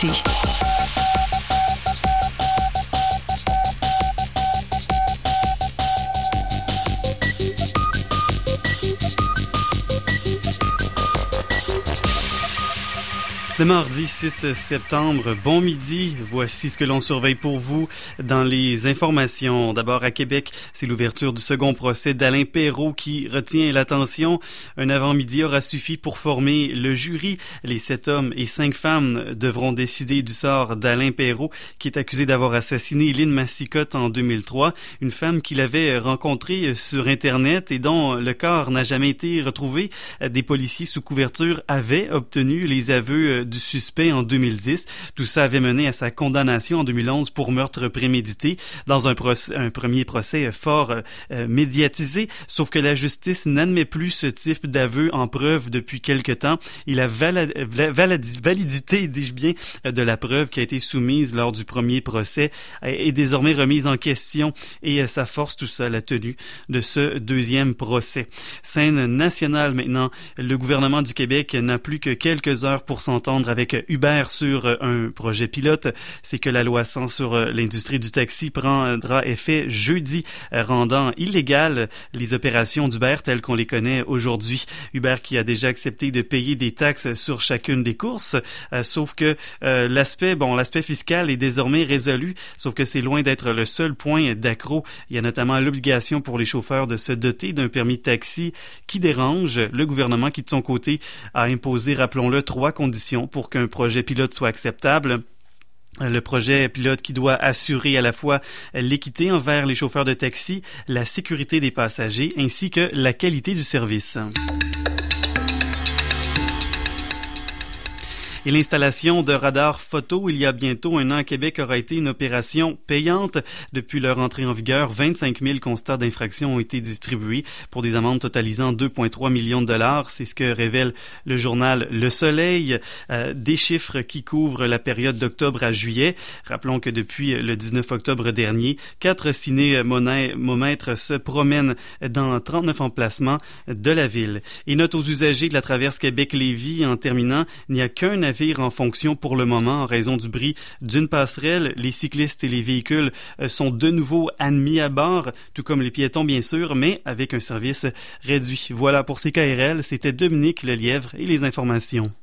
L'actualité. Le mardi 6 septembre, bon midi. Voici ce que l'on surveille pour vous dans les informations. D'abord, à Québec, c'est l'ouverture du second procès d'Alain Perrault qui retient l'attention. Un avant-midi aura suffi pour former le jury. Les 7 hommes et 5 femmes devront décider du sort d'Alain Perrault, qui est accusé d'avoir assassiné Lynn Massicotte en 2003, une femme qu'il avait rencontrée sur Internet et dont le corps n'a jamais été retrouvé. Des policiers sous couverture avaient obtenu les aveux du suspect en 2010. Tout ça avait mené à sa condamnation en 2011 pour meurtre prémédité dans un premier procès fort médiatisé. Sauf que la justice n'admet plus ce type d'aveu en preuve depuis quelque temps. Et la validité, dis-je bien, de la preuve qui a été soumise lors du premier procès est désormais remise en question et ça force tout ça la tenue de ce deuxième procès. Scène nationale maintenant. Le gouvernement du Québec n'a plus que quelques heures pour s'entendre avec Uber sur un projet pilote. C'est que la loi 100 sur l'industrie du taxi prendra effet jeudi, rendant illégales les opérations d'Uber telles qu'on les connaît aujourd'hui. Uber qui a déjà accepté de payer des taxes sur chacune des courses, sauf que l'aspect fiscal est désormais résolu, sauf que c'est loin d'être le seul point d'accroc. Il y a notamment l'obligation pour les chauffeurs de se doter d'un permis de taxi qui dérange. Le gouvernement qui, de son côté, a imposé, rappelons-le, 3 conditions pour qu'un projet pilote soit acceptable. Le projet pilote qui doit assurer à la fois l'équité envers les chauffeurs de taxi, la sécurité des passagers ainsi que la qualité du service. Et l'installation de radars photo il y a bientôt un an à Québec aura été une opération payante. Depuis leur entrée en vigueur, 25 000 constats d'infraction ont été distribués pour des amendes totalisant 2,3 millions de dollars. C'est ce que révèle le journal Le Soleil. Des chiffres qui couvrent la période d'octobre à juillet. Rappelons que depuis le 19 octobre dernier, 4 ciné-momètres se promènent dans 39 emplacements de la ville. Et note aux usagers de la traverse Québec-Lévis en terminant, il n'y a qu'un navire en fonction pour le moment en raison du bris d'une passerelle. Les cyclistes et les véhicules sont de nouveau admis à bord, tout comme les piétons bien sûr, mais avec un service réduit. Voilà pour CKRL, c'était Dominique Lelièvre et les informations.